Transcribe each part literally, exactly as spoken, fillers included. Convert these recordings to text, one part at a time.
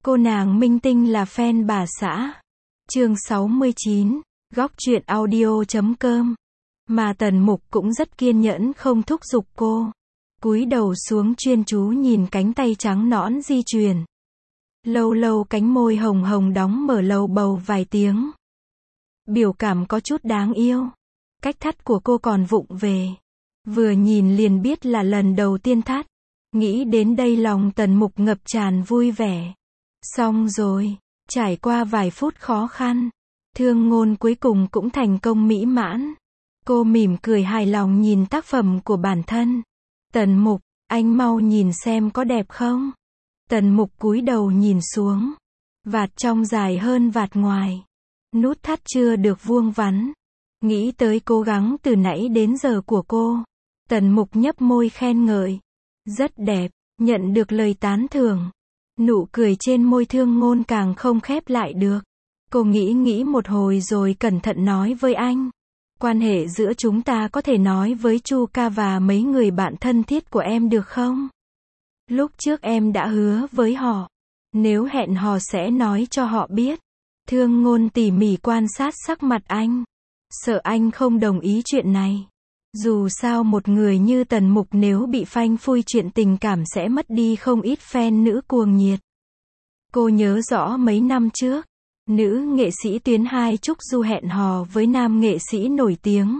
Cô nàng minh tinh là fan bà xã. Chương sáu mươi chín, góc truyện audio chấm com. Mà Tần Mục cũng rất kiên nhẫn không thúc giục cô. Cúi đầu xuống chuyên chú nhìn cánh tay trắng nõn di chuyển. Lâu lâu cánh môi hồng hồng đóng mở lầu bầu vài tiếng. Biểu cảm có chút đáng yêu. Cách thắt của cô còn vụng về. Vừa nhìn liền biết là lần đầu tiên thắt. Nghĩ đến đây lòng Tần Mục ngập tràn vui vẻ. Xong rồi, trải qua vài phút khó khăn, Thương Ngôn cuối cùng cũng thành công mỹ mãn. Cô mỉm cười hài lòng nhìn tác phẩm của bản thân. Tần Mục, anh mau nhìn xem có đẹp không? Tần Mục cúi đầu nhìn xuống. Vạt trong dài hơn vạt ngoài. Nút thắt chưa được vuông vắn. Nghĩ tới cố gắng từ nãy đến giờ của cô. Tần Mục nhấp môi khen ngợi. Rất đẹp, nhận được lời tán thưởng. Nụ cười trên môi Thương Ngôn càng không khép lại được. Cô nghĩ nghĩ một hồi rồi cẩn thận nói với anh. Quan hệ giữa chúng ta có thể nói với Chu ca và mấy người bạn thân thiết của em được không? Lúc trước em đã hứa với họ. Nếu hẹn hò sẽ nói cho họ biết. Thương Ngôn tỉ mỉ quan sát sắc mặt anh. Sợ anh không đồng ý chuyện này. Dù sao một người như Tần Mục nếu bị phanh phui chuyện tình cảm sẽ mất đi không ít fan nữ cuồng nhiệt. Cô nhớ rõ mấy năm trước, nữ nghệ sĩ Tuyến Hai Trúc Du hẹn hò với nam nghệ sĩ nổi tiếng.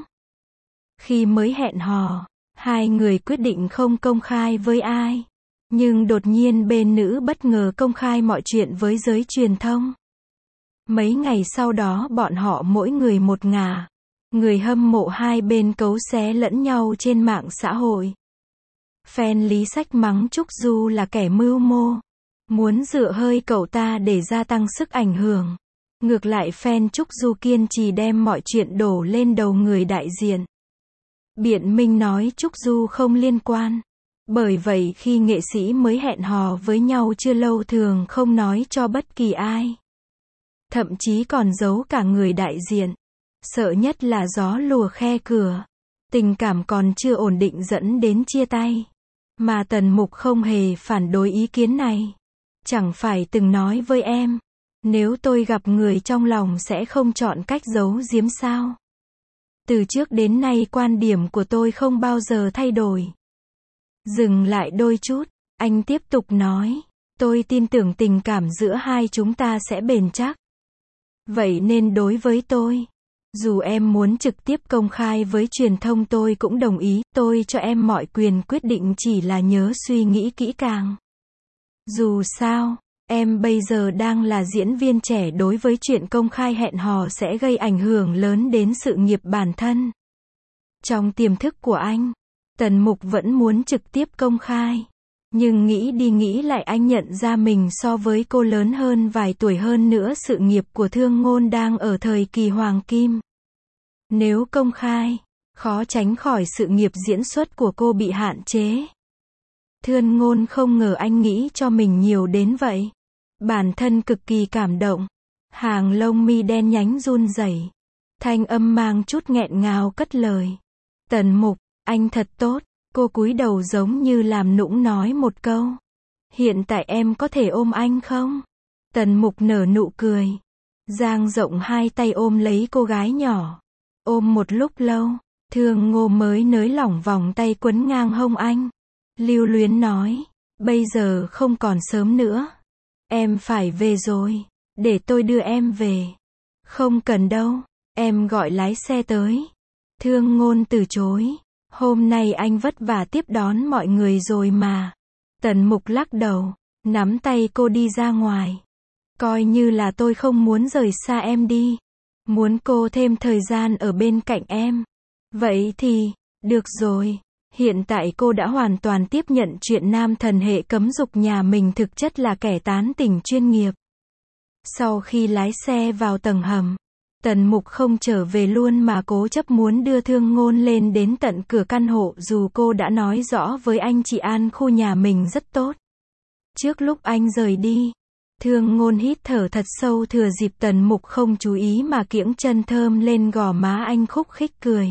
Khi mới hẹn hò, hai người quyết định không công khai với ai. Nhưng đột nhiên bên nữ bất ngờ công khai mọi chuyện với giới truyền thông. Mấy ngày sau đó bọn họ mỗi người một ngả. Người hâm mộ hai bên cấu xé lẫn nhau trên mạng xã hội. Fan Lý Sách mắng Trúc Du là kẻ mưu mô. Muốn dựa hơi cậu ta để gia tăng sức ảnh hưởng. Ngược lại fan Trúc Du kiên trì đem mọi chuyện đổ lên đầu người đại diện. Biện minh nói Trúc Du không liên quan. Bởi vậy khi nghệ sĩ mới hẹn hò với nhau chưa lâu thường không nói cho bất kỳ ai. Thậm chí còn giấu cả người đại diện. Sợ nhất là gió lùa khe cửa. Tình cảm còn chưa ổn định dẫn đến chia tay. Mà Tần Mục không hề phản đối ý kiến này. Chẳng phải từng nói với em. Nếu tôi gặp người trong lòng sẽ không chọn cách giấu giếm sao? Từ trước đến nay quan điểm của tôi không bao giờ thay đổi. Dừng lại đôi chút, anh tiếp tục nói. Tôi tin tưởng tình cảm giữa hai chúng ta sẽ bền chắc. Vậy nên đối với tôi, dù em muốn trực tiếp công khai với truyền thông tôi cũng đồng ý, tôi cho em mọi quyền quyết định chỉ là nhớ suy nghĩ kỹ càng. Dù sao, em bây giờ đang là diễn viên trẻ đối với chuyện công khai hẹn hò sẽ gây ảnh hưởng lớn đến sự nghiệp bản thân. Trong tiềm thức của anh, Tần Mục vẫn muốn trực tiếp công khai. Nhưng nghĩ đi nghĩ lại anh nhận ra mình so với cô lớn hơn vài tuổi hơn nữa sự nghiệp của Thương Ngôn đang ở thời kỳ hoàng kim. Nếu công khai, khó tránh khỏi sự nghiệp diễn xuất của cô bị hạn chế. Thương Ngôn không ngờ anh nghĩ cho mình nhiều đến vậy. Bản thân cực kỳ cảm động. Hàng lông mi đen nhánh run rẩy. Thanh âm mang chút nghẹn ngào cất lời. Tần Mục, anh thật tốt. Cô cúi đầu giống như làm nũng nói một câu. Hiện tại em có thể ôm anh không? Tần Mục nở nụ cười. Dang rộng hai tay ôm lấy cô gái nhỏ. Ôm một lúc lâu, Thương Ngôn mới nới lỏng vòng tay quấn ngang hông anh. Lưu luyến nói, bây giờ không còn sớm nữa. Em phải về rồi, để tôi đưa em về. Không cần đâu, em gọi lái xe tới. Thương Ngôn từ chối. Hôm nay anh vất vả tiếp đón mọi người rồi mà. Tần Mục lắc đầu, nắm tay cô đi ra ngoài. Coi như là tôi không muốn rời xa em đi. Muốn cô thêm thời gian ở bên cạnh em. Vậy thì, được rồi. Hiện tại cô đã hoàn toàn tiếp nhận chuyện nam thần hệ cấm dục nhà mình thực chất là kẻ tán tỉnh chuyên nghiệp. Sau khi lái xe vào tầng hầm, Tần Mục không trở về luôn mà cố chấp muốn đưa Thương Ngôn lên đến tận cửa căn hộ dù cô đã nói rõ với anh chị An khu nhà mình rất tốt. Trước lúc anh rời đi, Thương Ngôn hít thở thật sâu thừa dịp Tần Mục không chú ý mà kiễng chân thơm lên gò má anh khúc khích cười.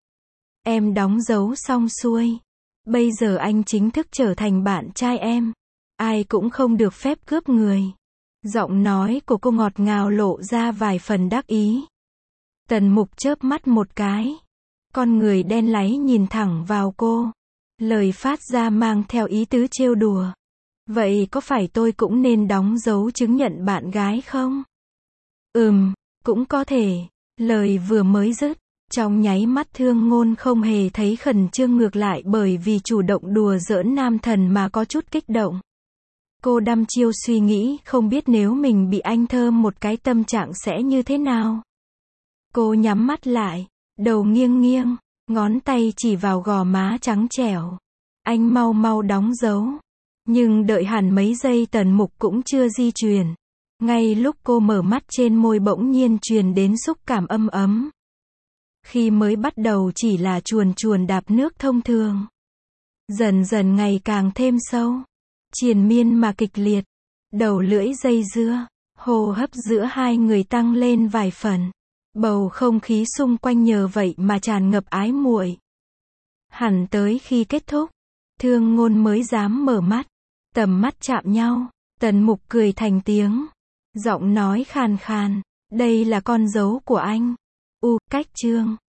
Em đóng dấu xong xuôi. Bây giờ anh chính thức trở thành bạn trai em. Ai cũng không được phép cướp người. Giọng nói của cô ngọt ngào lộ ra vài phần đắc ý. Tần Mục chớp mắt một cái. Con người đen láy nhìn thẳng vào cô. Lời phát ra mang theo ý tứ trêu đùa. Vậy có phải tôi cũng nên đóng dấu chứng nhận bạn gái không? Ừm, cũng có thể. Lời vừa mới dứt, trong nháy mắt Thương Ngôn không hề thấy khẩn trương, ngược lại bởi vì chủ động đùa giỡn nam thần mà có chút kích động. Cô đăm chiêu suy nghĩ không biết nếu mình bị anh thơm một cái tâm trạng sẽ như thế nào. Cô nhắm mắt lại, đầu nghiêng nghiêng, ngón tay chỉ vào gò má trắng trẻo. Anh mau mau đóng dấu. Nhưng đợi hẳn mấy giây Tần Mục cũng chưa di chuyển. Ngay lúc cô mở mắt trên môi bỗng nhiên truyền đến xúc cảm âm ấm. Khi mới bắt đầu chỉ là chuồn chuồn đạp nước thông thường. Dần dần ngày càng thêm sâu. Triền miên mà kịch liệt. Đầu lưỡi dây dưa. Hô hấp giữa hai người tăng lên vài phần. Bầu không khí xung quanh nhờ vậy mà tràn ngập ái muội. Hẳn tới khi kết thúc, Thương Ngôn mới dám mở mắt. Tầm mắt chạm nhau. Tần Mục cười thành tiếng. Giọng nói khàn khàn. Đây là con dấu của anh. U, cách chương.